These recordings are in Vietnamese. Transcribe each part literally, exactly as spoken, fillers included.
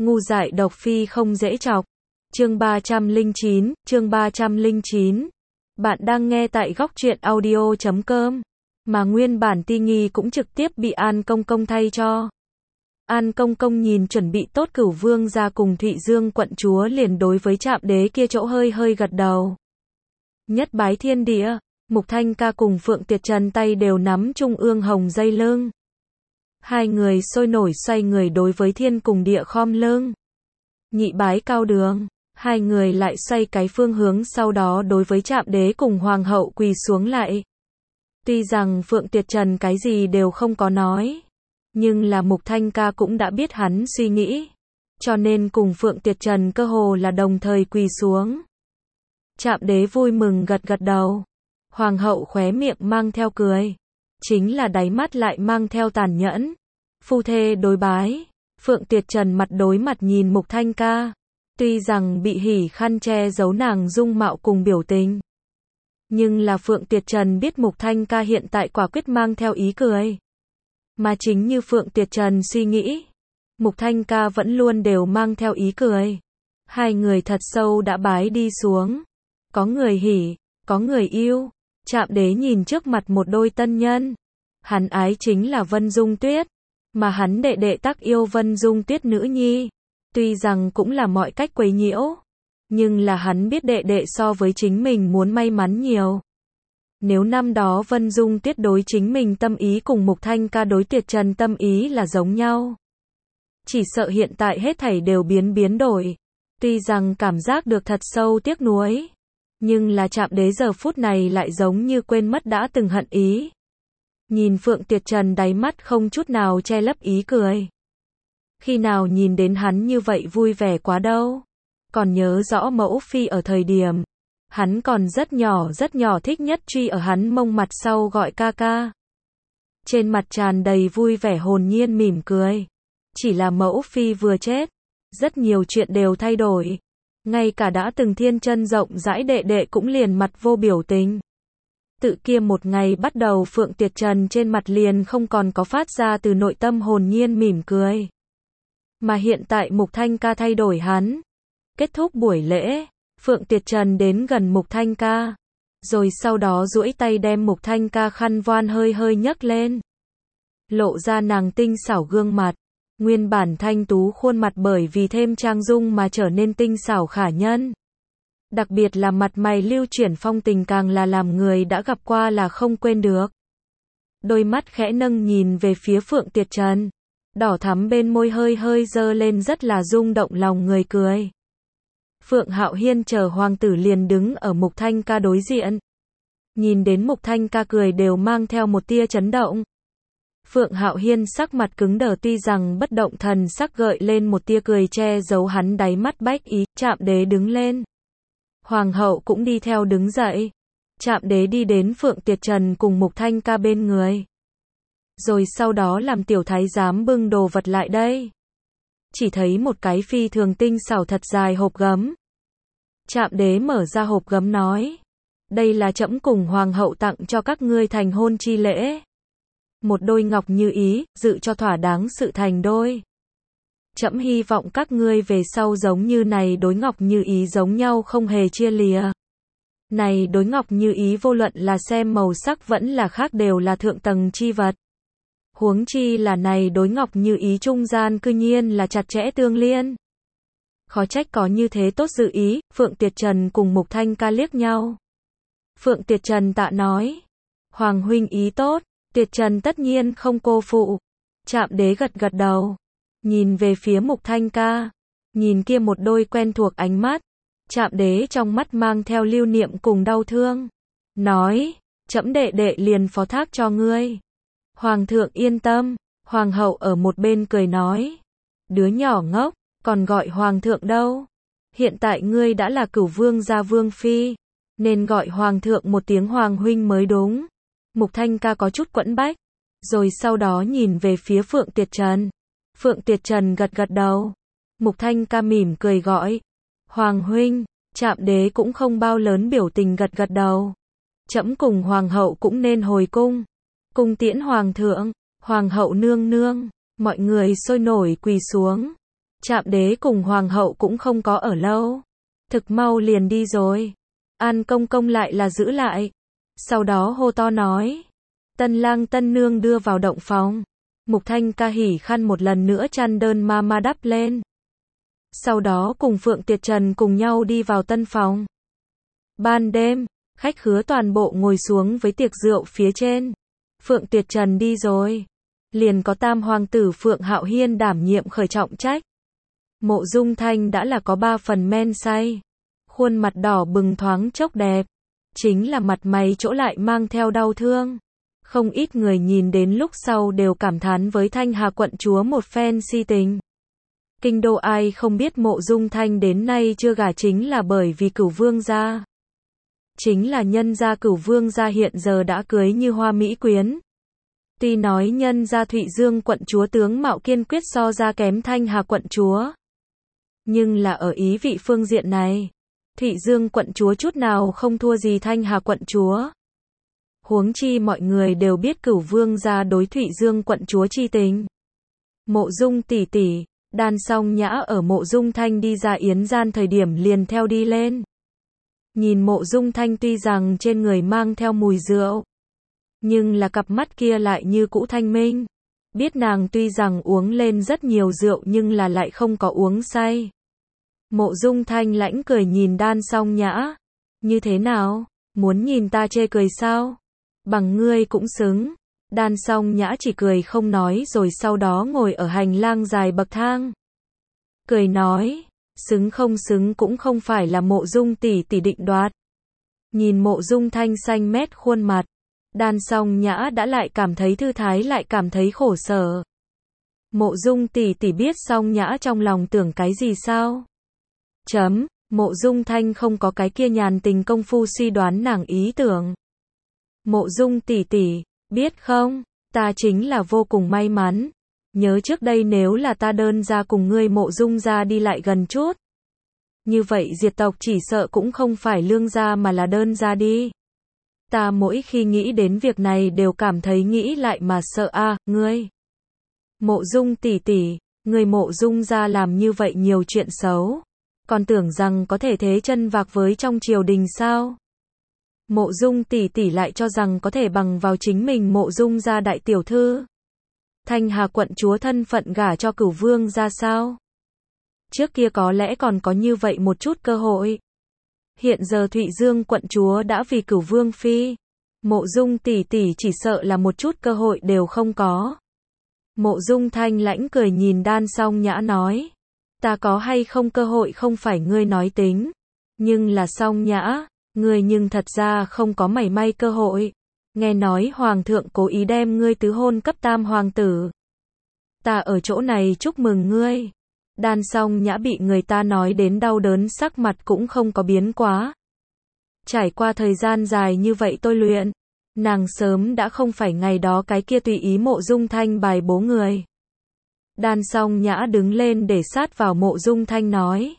Ngu dại độc phi không dễ chọc. Chương ba trăm lẻ chín, chương ba trăm lẻ chín. Bạn đang nghe tại góc truyện audio chấm com. Mà nguyên bản Ti Nghi cũng trực tiếp bị An Công Công thay cho. An Công Công nhìn chuẩn bị tốt Cửu Vương ra cùng Thụy Dương quận chúa liền đối với Trạm Đế kia chỗ hơi hơi gật đầu. Nhất bái thiên địa, Mục Thanh Ca cùng Phượng Tuyệt Trần tay đều nắm trung ương hồng dây lưng. Hai người sôi nổi xoay người đối với thiên cùng địa khom lưng. Nhị bái cao đường, hai người lại xoay cái phương hướng sau đó đối với Trạm Đế cùng Hoàng hậu quỳ xuống lại. Tuy rằng Phượng Tuyệt Trần cái gì đều không có nói, nhưng là Mục Thanh Ca cũng đã biết hắn suy nghĩ, cho nên cùng Phượng Tuyệt Trần cơ hồ là đồng thời quỳ xuống. Trạm Đế vui mừng gật gật đầu, Hoàng hậu khóe miệng mang theo cười, chính là đáy mắt lại mang theo tàn nhẫn. Phu thê đối bái, Phượng Tuyệt Trần mặt đối mặt nhìn Mục Thanh Ca, tuy rằng bị hỉ khăn che giấu nàng dung mạo cùng biểu tình, nhưng là Phượng Tuyệt Trần biết Mục Thanh Ca hiện tại quả quyết mang theo ý cười. Mà chính như Phượng Tuyệt Trần suy nghĩ, Mục Thanh Ca vẫn luôn đều mang theo ý cười. Hai người thật sâu đã bái đi xuống. Có người hỉ, có người yêu. Trạm Đế nhìn trước mặt một đôi tân nhân. Hắn ái chính là Vân Dung Tuyết, mà hắn đệ đệ tác yêu Vân Dung Tuyết nữ nhi. Tuy rằng cũng là mọi cách quấy nhiễu, nhưng là hắn biết đệ đệ so với chính mình muốn may mắn nhiều. Nếu năm đó Vân Dung Tuyết đối chính mình tâm ý cùng Mục Thanh Ca đối Tuyệt Trần tâm ý là giống nhau, chỉ sợ hiện tại hết thảy đều biến biến đổi. Tuy rằng cảm giác được thật sâu tiếc nuối, nhưng là Trạm Đế giờ phút này lại giống như quên mất đã từng hận ý. Nhìn Phượng Tuyệt Trần đáy mắt không chút nào che lấp ý cười. Khi nào nhìn đến hắn như vậy vui vẻ quá đâu. Còn nhớ rõ mẫu phi ở thời điểm hắn còn rất nhỏ rất nhỏ thích nhất truy ở hắn mông mặt sau gọi ca ca. Trên mặt tràn đầy vui vẻ hồn nhiên mỉm cười. Chỉ là mẫu phi vừa chết, rất nhiều chuyện đều thay đổi. Ngay cả đã từng thiên chân rộng rãi đệ đệ cũng liền mặt vô biểu tình. Tự kia một ngày bắt đầu Phượng Tuyệt Trần trên mặt liền không còn có phát ra từ nội tâm hồn nhiên mỉm cười. Mà hiện tại Mục Thanh Ca thay đổi hắn. Kết thúc buổi lễ, Phượng Tuyệt Trần đến gần Mục Thanh Ca, rồi sau đó duỗi tay đem Mục Thanh Ca khăn voan hơi hơi nhấc lên, lộ ra nàng tinh xảo gương mặt. Nguyên bản thanh tú khuôn mặt bởi vì thêm trang dung mà trở nên tinh xảo khả nhân. Đặc biệt là mặt mày lưu chuyển phong tình càng là làm người đã gặp qua là không quên được. Đôi mắt khẽ nâng nhìn về phía Phượng Tuyệt Trần, đỏ thắm bên môi hơi hơi dơ lên rất là rung động lòng người cười. Phượng Hạo Hiên chờ hoàng tử liền đứng ở Mục Thanh Ca đối diện. Nhìn đến Mục Thanh Ca cười đều mang theo một tia chấn động. Phượng Hạo Hiên sắc mặt cứng đờ tuy rằng bất động thần sắc gợi lên một tia cười che giấu hắn đáy mắt bách ý. Trạm Đế đứng lên. Hoàng hậu cũng đi theo đứng dậy. Trạm Đế đi đến Phượng Tuyệt Trần cùng Mục Thanh Ca bên người. Rồi sau đó làm tiểu thái giám bưng đồ vật lại đây. Chỉ thấy một cái phi thường tinh xảo thật dài hộp gấm. Trạm Đế mở ra hộp gấm nói. Đây là trẫm cùng Hoàng hậu tặng cho các ngươi thành hôn chi lễ. Một đôi ngọc như ý, dự cho thỏa đáng sự thành đôi. Trẫm hy vọng các ngươi về sau giống như này đối ngọc như ý giống nhau không hề chia lìa. Này đối ngọc như ý vô luận là xem màu sắc vẫn là khác đều là thượng tầng chi vật. Huống chi là này đối ngọc như ý trung gian cư nhiên là chặt chẽ tương liên. Khó trách có như thế tốt dự ý. Phượng Tuyệt Trần cùng Mục Thanh Ca liếc nhau. Phượng Tuyệt Trần tạ nói. Hoàng huynh ý tốt, Tuyệt Trần tất nhiên không cô phụ. Trạm Đế gật gật đầu, nhìn về phía Mục Thanh Ca, nhìn kia một đôi quen thuộc ánh mắt. Trạm Đế trong mắt mang theo lưu niệm cùng đau thương, nói, trẫm đệ đệ liền phó thác cho ngươi. Hoàng thượng yên tâm. Hoàng hậu ở một bên cười nói, đứa nhỏ ngốc, còn gọi hoàng thượng đâu. Hiện tại ngươi đã là Cửu Vương gia vương phi, nên gọi hoàng thượng một tiếng hoàng huynh mới đúng. Mục Thanh Ca có chút quẫn bách, rồi sau đó nhìn về phía Phượng Tuyệt Trần. Phượng Tuyệt Trần gật gật đầu. Mục Thanh Ca mỉm cười gọi, hoàng huynh. Trạm Đế cũng không bao lớn biểu tình gật gật đầu. Trẫm cùng hoàng hậu cũng nên hồi cung. Cung tiễn hoàng thượng. Hoàng hậu nương nương. Mọi người sôi nổi quỳ xuống. Trạm đế cùng hoàng hậu cũng không có ở lâu. Thực mau liền đi rồi. An công công lại là giữ lại. Sau đó hô to nói. Tân lang tân nương đưa vào động phòng. Mục Thanh Ca hỉ khăn một lần nữa chăn đơn ma ma đắp lên. Sau đó cùng Phượng Tiệt Trần cùng nhau đi vào tân phòng. Ban đêm, khách khứa toàn bộ ngồi xuống với tiệc rượu phía trên. Phượng Tiệt Trần đi rồi. Liền có tam hoàng tử Phượng Hạo Hiên đảm nhiệm khởi trọng trách. Mộ Dung Thanh đã là có ba phần men say. Khuôn mặt đỏ bừng thoáng chốc đẹp. Chính là mặt mày chỗ lại mang theo đau thương. Không ít người nhìn đến lúc sau đều cảm thán với Thanh Hà quận chúa một phen si tình. Kinh đô ai không biết Mộ Dung Thanh đến nay chưa gả chính là bởi vì Cửu Vương gia. Chính là nhân gia Cửu Vương gia hiện giờ đã cưới như hoa mỹ quyến. Tuy nói nhân gia Thụy Dương quận chúa tướng mạo kiên quyết so ra kém Thanh Hà quận chúa. Nhưng là ở ý vị phương diện này, Thụy Dương quận chúa chút nào không thua gì Thanh Hà quận chúa. Huống chi mọi người đều biết Cửu Vương gia đối Thụy Dương quận chúa chi tình. Mộ Dung tỷ tỷ, Đan Song Nhã ở Mộ Dung Thanh đi ra yến gian thời điểm liền theo đi lên. Nhìn Mộ Dung Thanh tuy rằng trên người mang theo mùi rượu, nhưng là cặp mắt kia lại như cũ thanh minh. Biết nàng tuy rằng uống lên rất nhiều rượu nhưng là lại không có uống say. Mộ Dung Thanh lãnh cười nhìn Đan Song Nhã. Như thế nào? Muốn nhìn ta chê cười sao? Bằng ngươi cũng xứng. Đan Song Nhã chỉ cười không nói rồi sau đó ngồi ở hành lang dài bậc thang. Cười nói, xứng không xứng cũng không phải là Mộ Dung tỷ tỷ định đoạt. Nhìn Mộ Dung Thanh xanh mét khuôn mặt, Đan Song Nhã đã lại cảm thấy thư thái lại cảm thấy khổ sở. Mộ Dung tỷ tỷ biết Song Nhã trong lòng tưởng cái gì sao? Chấm, Mộ Dung Thanh không có cái kia nhàn tình công phu suy đoán nàng ý tưởng. Mộ Dung tỷ tỷ, biết không, ta chính là vô cùng may mắn. Nhớ trước đây nếu là ta đơn ra cùng ngươi Mộ Dung gia đi lại gần chút. Như vậy diệt tộc chỉ sợ cũng không phải lương gia mà là đơn gia đi. Ta mỗi khi nghĩ đến việc này đều cảm thấy nghĩ lại mà sợ a, à, ngươi. Mộ Dung tỷ tỷ, ngươi Mộ Dung gia làm như vậy nhiều chuyện xấu. Còn tưởng rằng có thể thế chân vạc với trong triều đình sao? Mộ Dung tỷ tỷ lại cho rằng có thể bằng vào chính mình Mộ Dung gia đại tiểu thư. Thanh Hà quận chúa thân phận gả cho Cửu Vương gia sao? Trước kia có lẽ còn có như vậy một chút cơ hội. Hiện giờ Thụy Dương quận chúa đã vì Cửu Vương phi. Mộ Dung tỷ tỷ chỉ sợ là một chút cơ hội đều không có. Mộ Dung Thanh lãnh cười nhìn Đan Song Nhã nói. Ta có hay không cơ hội không phải ngươi nói tính. Nhưng là Song Nhã, ngươi nhưng thật ra không có mảy may cơ hội. Nghe nói Hoàng thượng cố ý đem ngươi tứ hôn cấp tam hoàng tử. Ta ở chỗ này chúc mừng ngươi. Đan Song Nhã bị người ta nói đến đau đớn sắc mặt cũng không có biến quá. Trải qua thời gian dài như vậy tôi luyện, nàng sớm đã không phải ngày đó cái kia tùy ý Mộ Dung Thanh bài bố người. Đan Song Nhã đứng lên để sát vào Mộ Dung Thanh nói.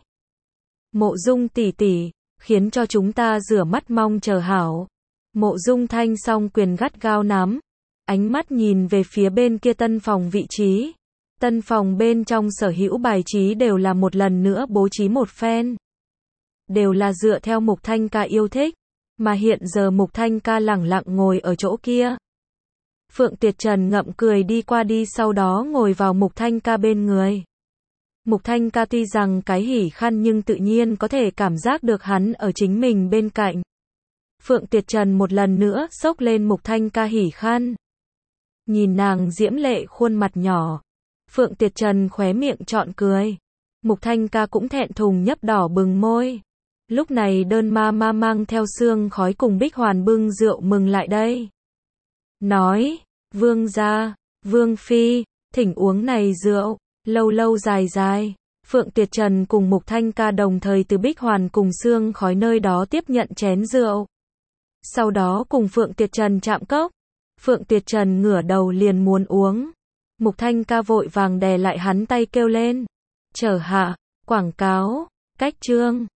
Mộ Dung tỷ tỷ, khiến cho chúng ta rửa mắt mong chờ hảo. Mộ Dung Thanh song quyền gắt gao nắm, ánh mắt nhìn về phía bên kia tân phòng vị trí. Tân phòng bên trong sở hữu bài trí đều là một lần nữa bố trí một phen. Đều là dựa theo Mục Thanh Ca yêu thích, mà hiện giờ Mục Thanh Ca lẳng lặng ngồi ở chỗ kia. Phượng Tiệt Trần ngậm cười đi qua đi sau đó ngồi vào Mục Thanh Ca bên người. Mục Thanh Ca tuy rằng cái hỉ khăn nhưng tự nhiên có thể cảm giác được hắn ở chính mình bên cạnh. Phượng Tiệt Trần một lần nữa xốc lên Mục Thanh Ca hỉ khăn. Nhìn nàng diễm lệ khuôn mặt nhỏ. Phượng Tiệt Trần khóe miệng trọn cười. Mục Thanh Ca cũng thẹn thùng nhấp đỏ bừng môi. Lúc này đơn ma ma mang theo sương khói cùng Bích Hoàn bưng rượu mừng lại đây. Nói, Vương gia, Vương phi, thỉnh uống này rượu, lâu lâu dài dài. Phượng Tiệt Trần cùng Mục Thanh Ca đồng thời từ Bích Hoàn cùng sương khói nơi đó tiếp nhận chén rượu. Sau đó cùng Phượng Tiệt Trần chạm cốc. Phượng Tiệt Trần ngửa đầu liền muốn uống. Mục Thanh Ca vội vàng đè lại hắn tay kêu lên. Chờ hạ, quảng cáo, cách chương.